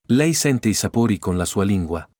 Lei sente i sapori con la sua lingua.